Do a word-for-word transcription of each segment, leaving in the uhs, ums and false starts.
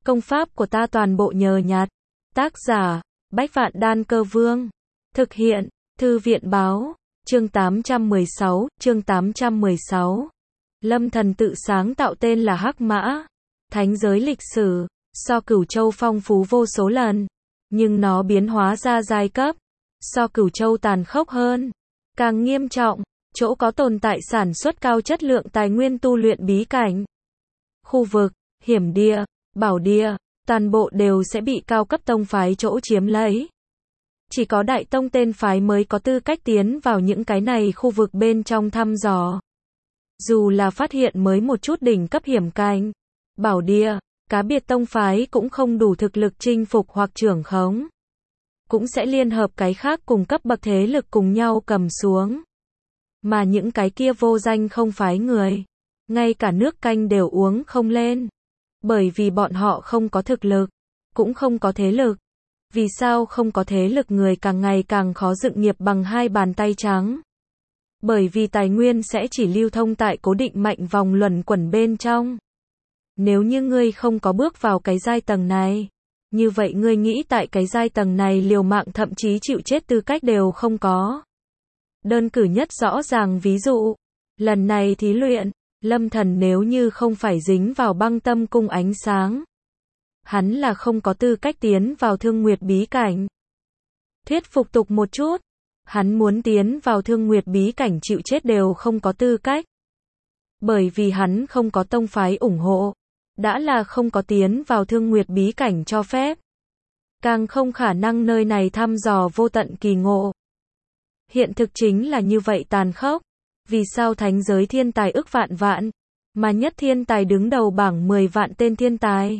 Công pháp của ta toàn bộ nhờ nhặt. Tác giả, Bách Vạn Đan Cơ Vương. Thực hiện, Thư viện Báo. Chương tám trăm mười sáu, chương tám trăm mười sáu. Lâm Thần tự sáng tạo tên là Hắc Mã. Thánh giới lịch sử, so Cửu Châu phong phú vô số lần. Nhưng nó biến hóa ra giai cấp. So Cửu Châu tàn khốc hơn. Càng nghiêm trọng, chỗ có tồn tại sản xuất cao chất lượng tài nguyên tu luyện bí cảnh. Khu vực, hiểm địa, bảo địa, toàn bộ đều sẽ bị cao cấp tông phái chỗ chiếm lấy. Chỉ có đại tông tên phái mới có tư cách tiến vào những cái này khu vực bên trong thăm dò. Dù là phát hiện mới một chút đỉnh cấp hiểm cảnh, bảo địa, cá biệt tông phái cũng không đủ thực lực chinh phục hoặc trưởng khống. Cũng sẽ liên hợp cái khác cùng cấp bậc thế lực cùng nhau cầm xuống. Mà những cái kia vô danh không phái người, ngay cả nước canh đều uống không lên. Bởi vì bọn họ không có thực lực, cũng không có thế lực. Vì sao không có thế lực người càng ngày càng khó dựng nghiệp bằng hai bàn tay trắng? Bởi vì tài nguyên sẽ chỉ lưu thông tại cố định mạnh vòng luẩn quẩn bên trong. Nếu như ngươi không có bước vào cái giai tầng này, như vậy ngươi nghĩ tại cái giai tầng này liều mạng thậm chí chịu chết tư cách đều không có. Đơn cử nhất rõ ràng ví dụ, lần này thí luyện, Lâm Thần nếu như không phải dính vào băng tâm cung ánh sáng, hắn là không có tư cách tiến vào Thương Nguyệt bí cảnh. Thuyết phục tục một chút, hắn muốn tiến vào Thương Nguyệt bí cảnh chịu chết đều không có tư cách. Bởi vì hắn không có tông phái ủng hộ, đã là không có tiến vào Thương Nguyệt bí cảnh cho phép. Càng không khả năng nơi này thăm dò vô tận kỳ ngộ. Hiện thực chính là như vậy tàn khốc. Vì sao thánh giới thiên tài ức vạn vạn, mà nhất thiên tài đứng đầu bảng mười vạn tên thiên tài?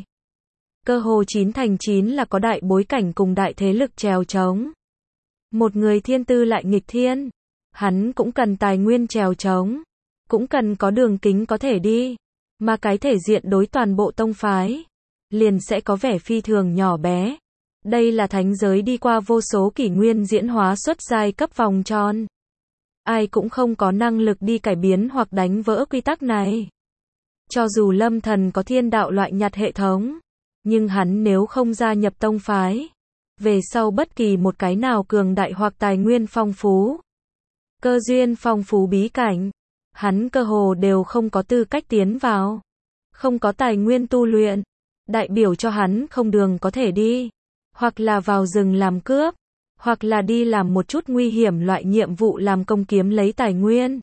Cơ hồ chín thành chín là có đại bối cảnh cùng đại thế lực trèo trống. Một người thiên tư lại nghịch thiên, hắn cũng cần tài nguyên trèo trống, cũng cần có đường kính có thể đi, mà cái thể diện đối toàn bộ tông phái, liền sẽ có vẻ phi thường nhỏ bé. Đây là thánh giới đi qua vô số kỷ nguyên diễn hóa xuất giai cấp vòng tròn. Ai cũng không có năng lực đi cải biến hoặc đánh vỡ quy tắc này. Cho dù Lâm Thần có thiên đạo loại nhặt hệ thống, nhưng hắn nếu không gia nhập tông phái, về sau bất kỳ một cái nào cường đại hoặc tài nguyên phong phú, cơ duyên phong phú bí cảnh, hắn cơ hồ đều không có tư cách tiến vào. Không có tài nguyên tu luyện, đại biểu cho hắn không đường có thể đi, hoặc là vào rừng làm cướp, hoặc là đi làm một chút nguy hiểm loại nhiệm vụ làm công kiếm lấy tài nguyên.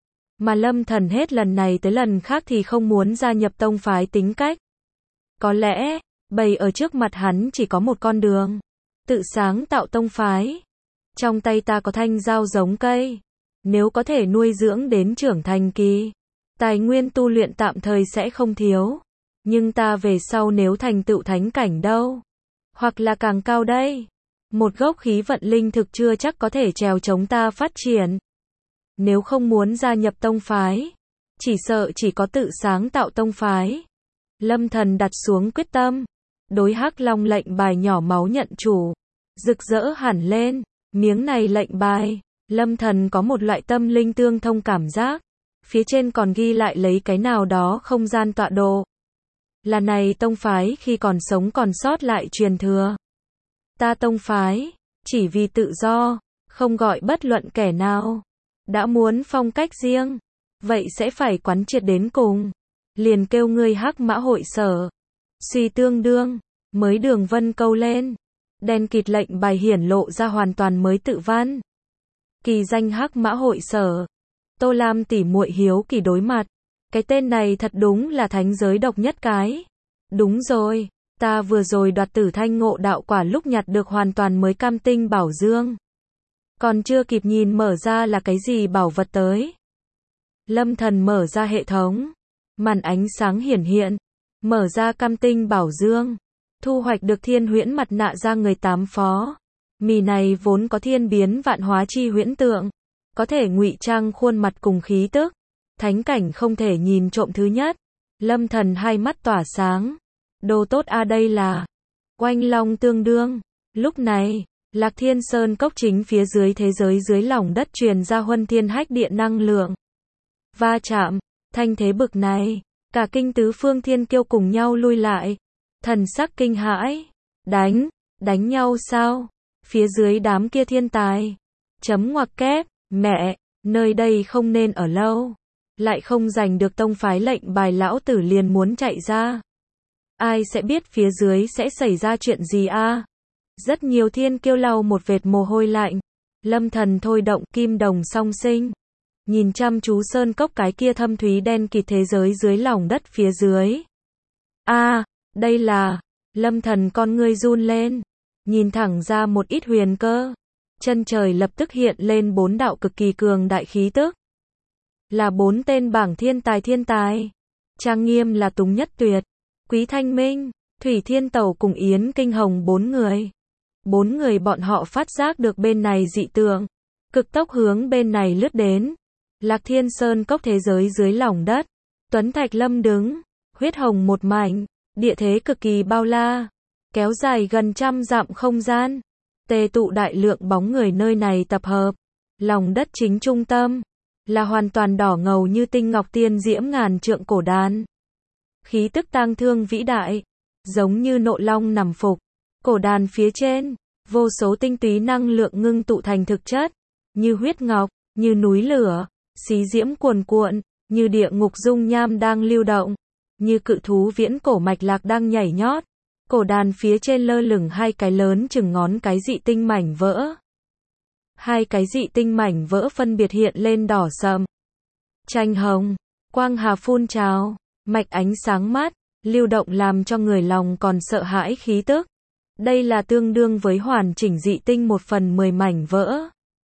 Mà Lâm Thần hết lần này tới lần khác thì không muốn gia nhập tông phái tính cách. Có lẽ, bày ở trước mặt hắn chỉ có một con đường. Tự sáng tạo tông phái. Trong tay ta có thanh dao giống cây. Nếu có thể nuôi dưỡng đến trưởng thành kỳ, tài nguyên tu luyện tạm thời sẽ không thiếu. Nhưng ta về sau nếu thành tựu thánh cảnh đâu? Hoặc là càng cao đây? Một gốc khí vận linh thực chưa chắc có thể trèo chống ta phát triển. Nếu không muốn gia nhập tông phái, chỉ sợ chỉ có tự sáng tạo tông phái. Lâm Thần đặt xuống quyết tâm, đối Hắc Long lệnh bài nhỏ máu nhận chủ, rực rỡ hẳn lên. Miếng này lệnh bài, Lâm Thần có một loại tâm linh tương thông cảm giác. Phía trên còn ghi lại lấy cái nào đó không gian tọa độ. Là này tông phái khi còn sống còn sót lại truyền thừa. Ta tông phái, chỉ vì tự do, không gọi bất luận kẻ nào. Đã muốn phong cách riêng, vậy sẽ phải quán triệt đến cùng. Liền kêu ngươi Hắc Mã hội sở. Suy tương đương, mới đường vân câu lên. Đen kịt lệnh bài hiển lộ ra hoàn toàn mới tự văn. Kỳ danh Hắc Mã hội sở. Tô Lam tỉ muội hiếu kỳ đối mặt. Cái tên này thật đúng là thánh giới độc nhất cái. Đúng rồi. Ta vừa rồi đoạt Tử Thanh ngộ đạo quả lúc nhặt được hoàn toàn mới cam tinh bảo dương. Còn chưa kịp nhìn mở ra là cái gì bảo vật tới. Lâm Thần mở ra hệ thống. Màn ánh sáng hiển hiện. Mở ra cam tinh bảo dương. Thu hoạch được thiên huyễn mặt nạ ra người tám phó. Mì này vốn có thiên biến vạn hóa chi huyễn tượng. Có thể ngụy trang khuôn mặt cùng khí tức. Thánh cảnh không thể nhìn trộm thứ nhất. Lâm Thần hai mắt tỏa sáng. Đồ tốt a đây là Oanh Long tương đương. Lúc này, Lạc Thiên Sơn cốc chính phía dưới thế giới dưới lòng đất truyền ra huân thiên hách điện năng lượng. Va chạm, thanh thế bực này, cả kinh tứ phương thiên kiêu cùng nhau lui lại. Thần sắc kinh hãi. Đánh, đánh nhau sao? Phía dưới đám kia thiên tài. Chấm ngoặc kép, mẹ, nơi đây không nên ở lâu. Lại không giành được tông phái lệnh bài lão tử liền muốn chạy ra. Ai sẽ biết phía dưới sẽ xảy ra chuyện gì a? À? Rất nhiều thiên kiêu lau một vệt mồ hôi lạnh. Lâm Thần thôi động kim đồng song sinh. Nhìn chăm chú sơn cốc cái kia thâm thúy đen kịt thế giới dưới lòng đất phía dưới. A, à, đây là... Lâm Thần con ngươi run lên. Nhìn thẳng ra một ít huyền cơ. Chân trời lập tức hiện lên bốn đạo cực kỳ cường đại khí tức. Là bốn tên bảng thiên tài thiên tài. Trang nghiêm là Túng Nhất Tuyệt, Quý Thanh Minh, Thủy Thiên Tẩu cùng Yến Kinh Hồng bốn người. Bốn người bọn họ phát giác được bên này dị tượng. Cực tốc hướng bên này lướt đến. Lạc Thiên Sơn cốc thế giới dưới lòng đất. Tuấn Thạch Lâm đứng. Huyết hồng một mảnh. Địa thế cực kỳ bao la. Kéo dài gần trăm dặm không gian. Tề tụ đại lượng bóng người nơi này tập hợp. Lòng đất chính trung tâm. Là hoàn toàn đỏ ngầu như tinh ngọc tiên diễm ngàn trượng cổ đàn. Khí tức tang thương vĩ đại. Giống như nộ long nằm phục. Cổ đàn phía trên. Vô số tinh túy năng lượng ngưng tụ thành thực chất. Như huyết ngọc, như núi lửa. Xí diễm cuồn cuộn. Như địa ngục dung nham đang lưu động. Như cự thú viễn cổ mạch lạc đang nhảy nhót. Cổ đàn phía trên lơ lửng hai cái lớn chừng ngón cái dị tinh mảnh vỡ. Hai cái dị tinh mảnh vỡ phân biệt hiện lên đỏ sậm, tranh hồng, quang hà phun trào, mạch ánh sáng mát, lưu động làm cho người lòng còn sợ hãi khí tức. Đây là tương đương với hoàn chỉnh dị tinh một phần mười mảnh vỡ.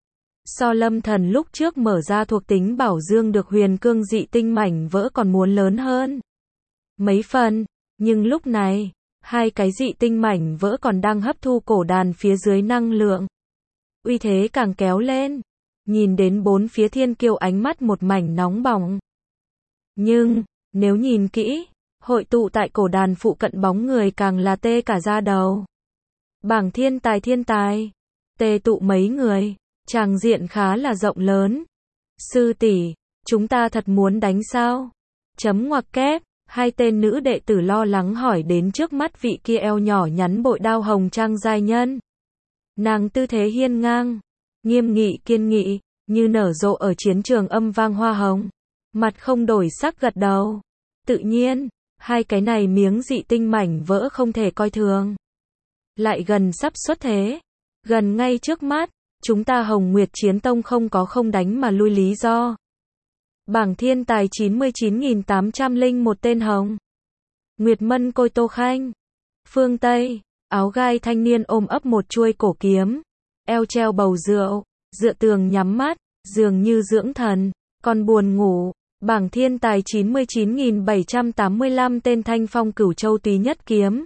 So Lâm Thần lúc trước mở ra thuộc tính bảo dương được huyền cương dị tinh mảnh vỡ còn muốn lớn hơn mấy phần, nhưng lúc này, hai cái dị tinh mảnh vỡ còn đang hấp thu cổ đàn phía dưới năng lượng. Uy thế càng kéo lên, nhìn đến bốn phía thiên kiêu ánh mắt một mảnh nóng bỏng. Nhưng, nếu nhìn kỹ, hội tụ tại cổ đàn phụ cận bóng người càng là tê cả da đầu. Bảng thiên tài thiên tài, tê tụ mấy người, tràng diện khá là rộng lớn. Sư tỷ, chúng ta thật muốn đánh sao? Chấm ngoặc kép, hai tên nữ đệ tử lo lắng hỏi đến trước mắt vị kia eo nhỏ nhắn bội đao hồng trang giai nhân. Nàng tư thế hiên ngang, nghiêm nghị kiên nghị, như nở rộ ở chiến trường âm vang hoa hồng. Mặt không đổi sắc gật đầu. Tự nhiên, hai cái này miếng dị tinh mảnh vỡ không thể coi thường. Lại gần sắp xuất thế. Gần ngay trước mắt, chúng ta Hồng Nguyệt Chiến Tông không có không đánh mà lui lý do. Bảng thiên tài chín mươi chín nghìn tám trăm lẻ một tên Hồng Nguyệt Mân Côi Tô Khanh. Phương Tây, áo gai thanh niên ôm ấp một chuôi cổ kiếm, eo treo bầu rượu, dựa tường nhắm mắt, dường như dưỡng thần, còn buồn ngủ. Bảng thiên tài chín mươi chín nghìn bảy trăm tám mươi lăm tên Thanh Phong Cửu Châu Túy Nhất Kiếm.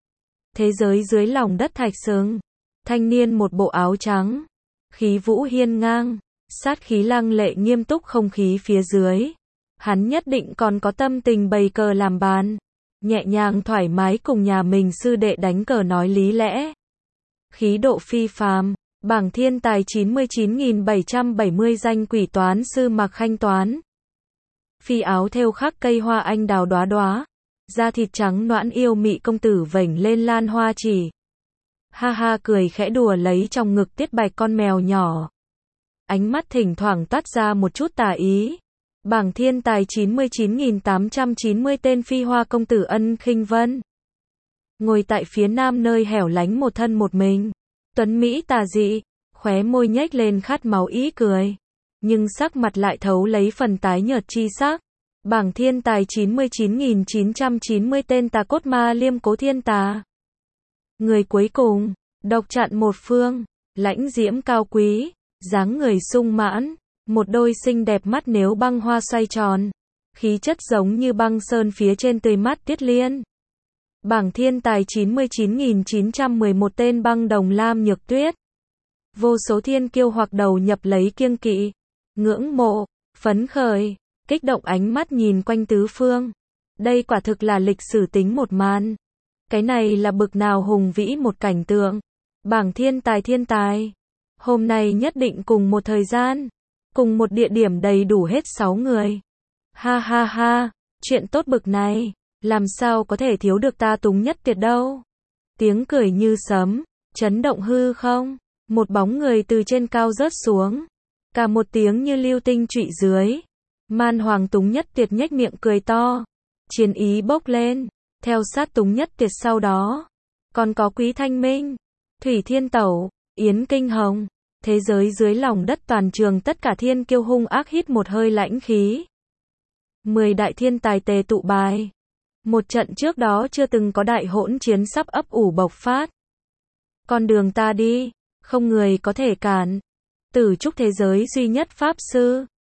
Thế giới dưới lòng đất thạch sừng. Thanh niên một bộ áo trắng, khí vũ hiên ngang, sát khí lăng lệ nghiêm túc không khí phía dưới. Hắn nhất định còn có tâm tình bày cờ làm bàn, nhẹ nhàng thoải mái cùng nhà mình sư đệ đánh cờ nói lý lẽ. Khí độ phi phàm, bảng thiên tài chín mươi chín nghìn bảy trăm bảy mươi danh quỷ toán sư Mạc Khanh Toán. Phi áo thêu khắc cây hoa anh đào đóa đóa, da thịt trắng nõn yêu mị công tử vểnh lên lan hoa chỉ. Ha ha cười khẽ đùa lấy trong ngực tiết bạch con mèo nhỏ. Ánh mắt thỉnh thoảng toát ra một chút tà ý. Bảng thiên tài chín mươi chín nghìn tám trăm chín mươi tên phi hoa công tử Ân Khinh Vân. Ngồi tại phía nam nơi hẻo lánh một thân một mình. Tuấn Mỹ tà dị, khóe môi nhếch lên khát máu ý cười. Nhưng sắc mặt lại thấu lấy phần tái nhợt chi sắc. Bảng thiên tài chín mươi chín nghìn chín trăm chín mươi tên tà cốt ma liêm cố thiên tà. Người cuối cùng, độc chặn một phương, lãnh diễm cao quý, dáng người sung mãn, một đôi xinh đẹp mắt nếu băng hoa xoay tròn, khí chất giống như băng sơn phía trên tươi mát tiết liên. Bảng thiên tài chín mươi chín nghìn chín trăm mười một tên băng đồng lam nhược tuyết. Vô số thiên kiêu hoặc đầu nhập lấy kiêng kỵ, ngưỡng mộ, phấn khởi, kích động ánh mắt nhìn quanh tứ phương. Đây quả thực là lịch sử tính một màn. Cái này là bực nào hùng vĩ một cảnh tượng. Bảng thiên tài thiên tài. Hôm nay nhất định cùng một thời gian, cùng một địa điểm đầy đủ hết sáu người. Ha ha ha, chuyện tốt bực này. Làm sao có thể thiếu được ta Túng Nhất Tiệt đâu. Tiếng cười như sấm, chấn động hư không. Một bóng người từ trên cao rớt xuống. Cả một tiếng như lưu tinh trụy dưới. Man Hoàng Túng Nhất Tiệt nhếch miệng cười to. Chiến ý bốc lên. Theo sát Túng Nhất Tiệt sau đó. Còn có Quý Thanh Minh, Thủy Thiên Tẩu, Yến Kinh Hồng. Thế giới dưới lòng đất toàn trường tất cả thiên kiêu hung ác hít một hơi lãnh khí. Mười đại thiên tài tề tụ bài. Một trận trước đó chưa từng có đại hỗn chiến sắp ấp ủ bộc phát. Con đường ta đi, không người có thể cản. Tử trúc thế giới duy nhất pháp sư.